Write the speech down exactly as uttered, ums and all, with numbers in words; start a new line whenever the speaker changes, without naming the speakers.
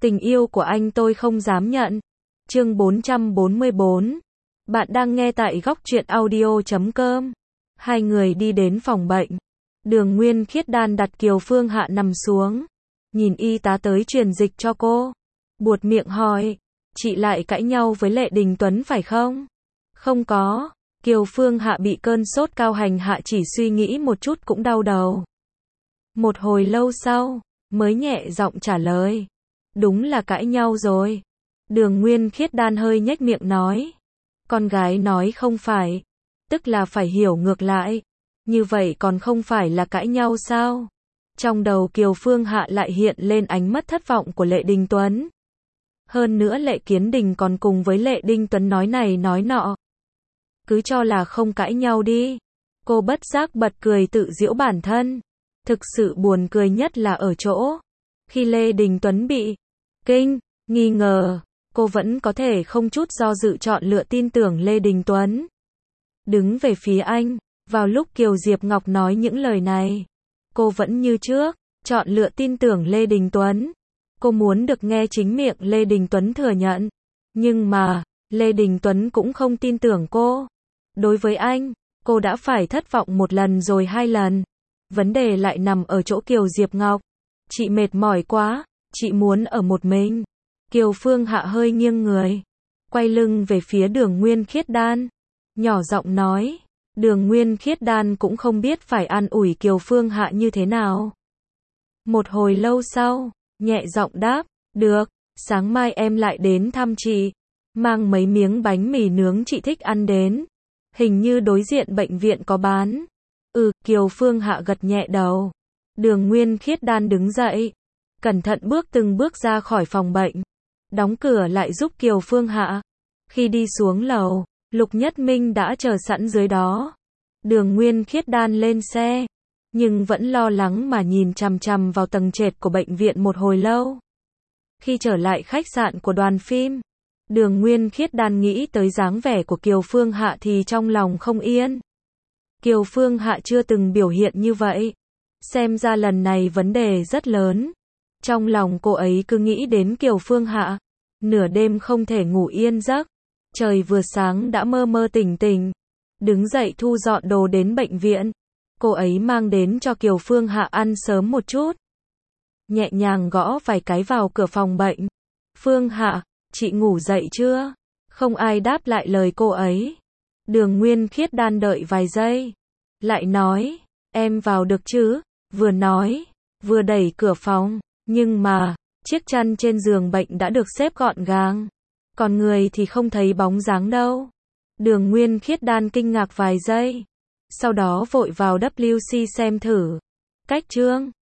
Tình yêu của anh tôi không dám nhận. Chương bốn trăm bốn mươi bốn. Bạn đang nghe tại góc truyện audio chấm com. Hai người đi đến phòng bệnh. Đường Nguyên Khiết Đan đặt Kiều Phương Hạ nằm xuống. Nhìn y tá tới truyền dịch cho cô. Buột miệng hỏi. Chị lại cãi nhau với Lệ Đình Tuấn phải không? Không có. Kiều Phương Hạ bị cơn sốt cao hành hạ, chỉ suy nghĩ một chút cũng đau đầu. Một hồi lâu sau, mới nhẹ giọng trả lời. Đúng là cãi nhau rồi. Đường Nguyên Khiết Đan hơi nhếch miệng nói. Con gái nói không phải. Tức là phải hiểu ngược lại. Như vậy còn không phải là cãi nhau sao? Trong đầu Kiều Phương Hạ lại hiện lên ánh mắt thất vọng của Lệ Đình Tuấn. Hơn nữa Lệ Kiến Đình còn cùng với Lệ Đình Tuấn nói này nói nọ. Cứ cho là không cãi nhau đi. Cô bất giác bật cười tự giễu bản thân. Thực sự buồn cười nhất là ở chỗ. Khi Lê Đình Tuấn bị kinh, nghi ngờ, cô vẫn có thể không chút do dự chọn lựa tin tưởng Lê Đình Tuấn. Đứng về phía anh, vào lúc Kiều Diệp Ngọc nói những lời này, cô vẫn như trước, chọn lựa tin tưởng Lê Đình Tuấn. Cô muốn được nghe chính miệng Lê Đình Tuấn thừa nhận. Nhưng mà, Lê Đình Tuấn cũng không tin tưởng cô. Đối với anh, cô đã phải thất vọng một lần rồi hai lần. Vấn đề lại nằm ở chỗ Kiều Diệp Ngọc. Chị mệt mỏi quá, chị muốn ở một mình. Kiều Phương Hạ hơi nghiêng người, quay lưng về phía Đường Nguyên Khiết Đan, nhỏ giọng nói. Đường Nguyên Khiết Đan cũng không biết phải an ủi Kiều Phương Hạ như thế nào. Một hồi lâu sau, nhẹ giọng đáp, được, sáng mai em lại đến thăm chị, mang mấy miếng bánh mì nướng chị thích ăn đến. Hình như đối diện bệnh viện có bán. Ừ, Kiều Phương Hạ gật nhẹ đầu. Đường Nguyên Khiết Đan đứng dậy, cẩn thận bước từng bước ra khỏi phòng bệnh, đóng cửa lại giúp Kiều Phương Hạ. Khi đi xuống lầu, Lục Nhất Minh đã chờ sẵn dưới đó. Đường Nguyên Khiết Đan lên xe, nhưng vẫn lo lắng mà nhìn chằm chằm vào tầng trệt của bệnh viện một hồi lâu. Khi trở lại khách sạn của đoàn phim, Đường Nguyên Khiết Đan nghĩ tới dáng vẻ của Kiều Phương Hạ thì trong lòng không yên. Kiều Phương Hạ chưa từng biểu hiện như vậy. Xem ra lần này vấn đề rất lớn. Trong lòng cô ấy cứ nghĩ đến Kiều Phương Hạ. Nửa đêm không thể ngủ yên giấc. Trời vừa sáng đã mơ mơ tỉnh tỉnh. Đứng dậy thu dọn đồ đến bệnh viện. Cô ấy mang đến cho Kiều Phương Hạ ăn sớm một chút. Nhẹ nhàng gõ vài cái vào cửa phòng bệnh. Phương Hạ, chị ngủ dậy chưa? Không ai đáp lại lời cô ấy. Đường Nguyên Khiết Đan đợi vài giây. Lại nói, em vào được chứ? Vừa nói, vừa đẩy cửa phòng. Nhưng mà, chiếc chăn trên giường bệnh đã được xếp gọn gàng. Còn người thì không thấy bóng dáng đâu. Đường Nguyên Khiết Đan kinh ngạc vài giây. Sau đó vội vào vê kép xê xem thử. Cách chương